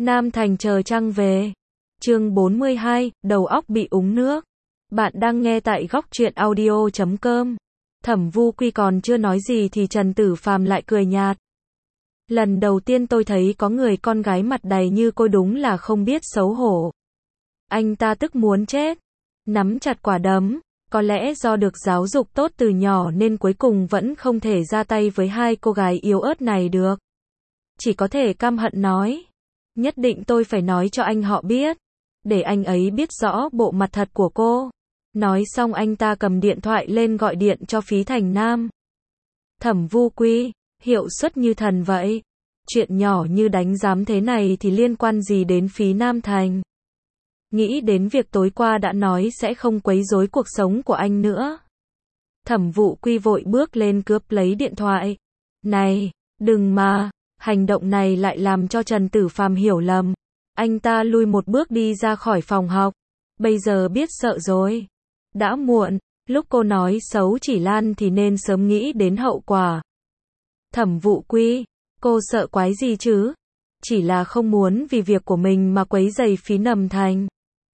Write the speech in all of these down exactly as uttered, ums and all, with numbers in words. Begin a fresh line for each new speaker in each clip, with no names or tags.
Nam Thành chờ trăng về. Chương bốn mươi hai, đầu óc bị úng nước. Bạn đang nghe tại góc truyện audio chấm com. Thẩm Vu Quy còn chưa nói gì thì Trần Tử Phàm lại cười nhạt. Lần đầu tiên tôi thấy có người con gái mặt đầy như cô đúng là không biết xấu hổ. Anh ta tức muốn chết. Nắm chặt quả đấm. Có lẽ do được giáo dục tốt từ nhỏ nên cuối cùng vẫn không thể ra tay với hai cô gái yếu ớt này được. Chỉ có thể căm hận nói. Nhất định tôi phải nói cho anh họ biết. Để anh ấy biết rõ bộ mặt thật của cô. Nói xong anh ta cầm điện thoại lên gọi điện cho Phí Thành Nam. Thẩm Vu Quy, hiệu suất như thần vậy. Chuyện nhỏ như đánh giám thế này thì liên quan gì đến Phí Nam Thành. Nghĩ đến việc tối qua đã nói sẽ không quấy rối cuộc sống của anh nữa. Thẩm Vu Quy vội bước lên cướp lấy điện thoại. Này, đừng mà, hành động này lại làm cho Trần Tử Phàm hiểu lầm. Anh ta lui một bước đi ra khỏi phòng học. Bây giờ biết sợ rồi. Đã muộn, lúc cô nói xấu Chỉ Lan thì nên sớm nghĩ đến hậu quả. Thẩm Vu Quy, cô sợ quái gì chứ? Chỉ là không muốn vì việc của mình mà quấy rầy Phí Nầm Thành.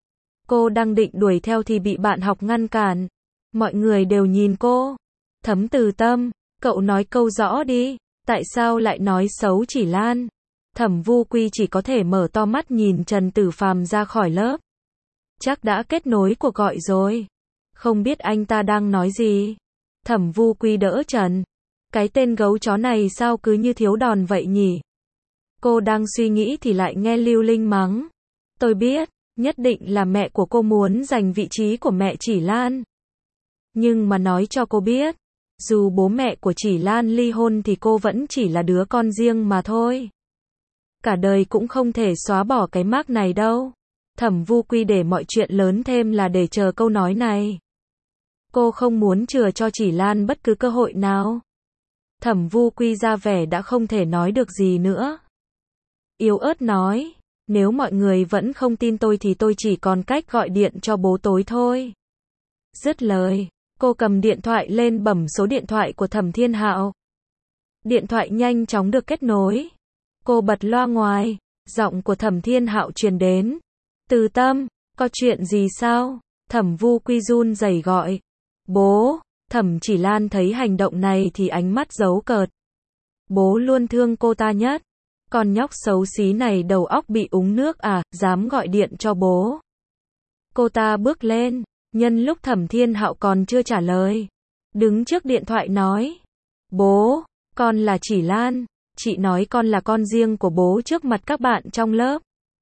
Cô đang định đuổi theo thì bị bạn học ngăn cản. Mọi người đều nhìn cô. Thấm Từ Tâm, cậu nói câu rõ đi, tại sao lại nói xấu Chỉ Lan? Thẩm Vu Quy chỉ có thể mở to mắt nhìn Trần Tử Phàm ra khỏi lớp. Chắc đã kết nối cuộc gọi rồi. Không biết anh ta đang nói gì. Thẩm Vu Quy đỡ Trần. Cái tên gấu chó này sao cứ như thiếu đòn vậy nhỉ? Cô đang suy nghĩ thì lại nghe Lưu Linh mắng. Tôi biết, nhất định là mẹ của cô muốn giành vị trí của mẹ Chỉ Lan. Nhưng mà nói cho cô biết, dù bố mẹ của Chỉ Lan ly hôn thì cô vẫn chỉ là đứa con riêng mà thôi. Cả đời cũng không thể xóa bỏ cái mác này đâu. Thẩm Vu Quy để mọi chuyện lớn thêm là để chờ câu nói này. Cô không muốn chừa cho Chỉ Lan bất cứ cơ hội nào. Thẩm Vu Quy ra vẻ đã không thể nói được gì nữa. Yếu ớt nói, nếu mọi người vẫn không tin tôi thì tôi chỉ còn cách gọi điện cho bố tối thôi. Dứt lời, cô cầm điện thoại lên bấm số điện thoại của Thẩm Thiên Hạo. Điện thoại nhanh chóng được kết nối. Cô bật loa ngoài, giọng của Thẩm Thiên Hạo truyền đến. Từ Tâm, có chuyện gì sao? Thẩm Vu Quy run rẩy gọi. Bố, Thẩm Chỉ Lan thấy hành động này thì ánh mắt giấu cợt. Bố luôn thương cô ta nhất. Con nhóc xấu xí này đầu óc bị úng nước à, dám gọi điện cho bố. Cô ta bước lên, nhân lúc Thẩm Thiên Hạo còn chưa trả lời. Đứng trước điện thoại nói. Bố, con là Chỉ Lan. Chị nói con là con riêng của bố trước mặt các bạn trong lớp.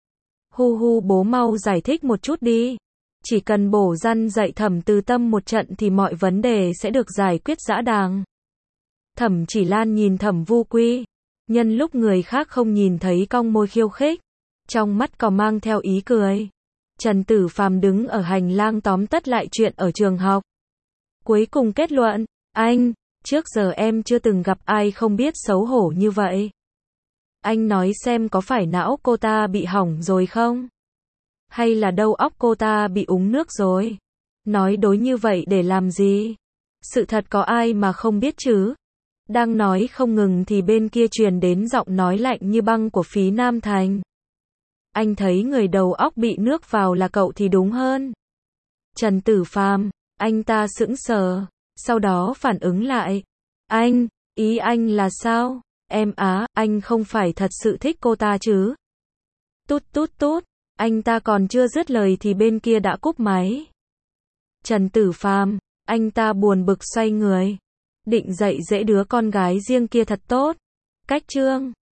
Hu hu, bố mau giải thích một chút đi. Chỉ cần bổ răn dạy Thẩm Từ Tâm một trận thì mọi vấn đề sẽ được giải quyết dã đàng. Thẩm Chỉ Lan nhìn Thẩm Vu Quy. Nhân lúc người khác không nhìn thấy cong môi khiêu khích. Trong mắt còn mang theo ý cười. Trần Tử Phàm đứng ở hành lang tóm tắt lại chuyện ở trường học. Cuối cùng kết luận, anh, trước giờ em chưa từng gặp ai không biết xấu hổ như vậy. Anh nói xem có phải não cô ta bị hỏng rồi không? Hay là đầu óc cô ta bị úng nước rồi? Nói đối như vậy để làm gì? Sự thật có ai mà không biết chứ? Đang nói không ngừng thì bên kia truyền đến giọng nói lạnh như băng của Phí Nam Thành. Anh thấy người đầu óc bị nước vào là cậu thì đúng hơn. Trần Tử Phàm, anh ta sững sờ, sau đó phản ứng lại. Anh, ý anh là sao? Em á, anh không phải thật sự thích cô ta chứ? Tút tút tút, anh ta còn chưa dứt lời thì bên kia đã cúp máy. Trần Tử Phàm, anh ta buồn bực xoay người. Định dạy dỗ đứa con gái riêng kia thật tốt. Cách chương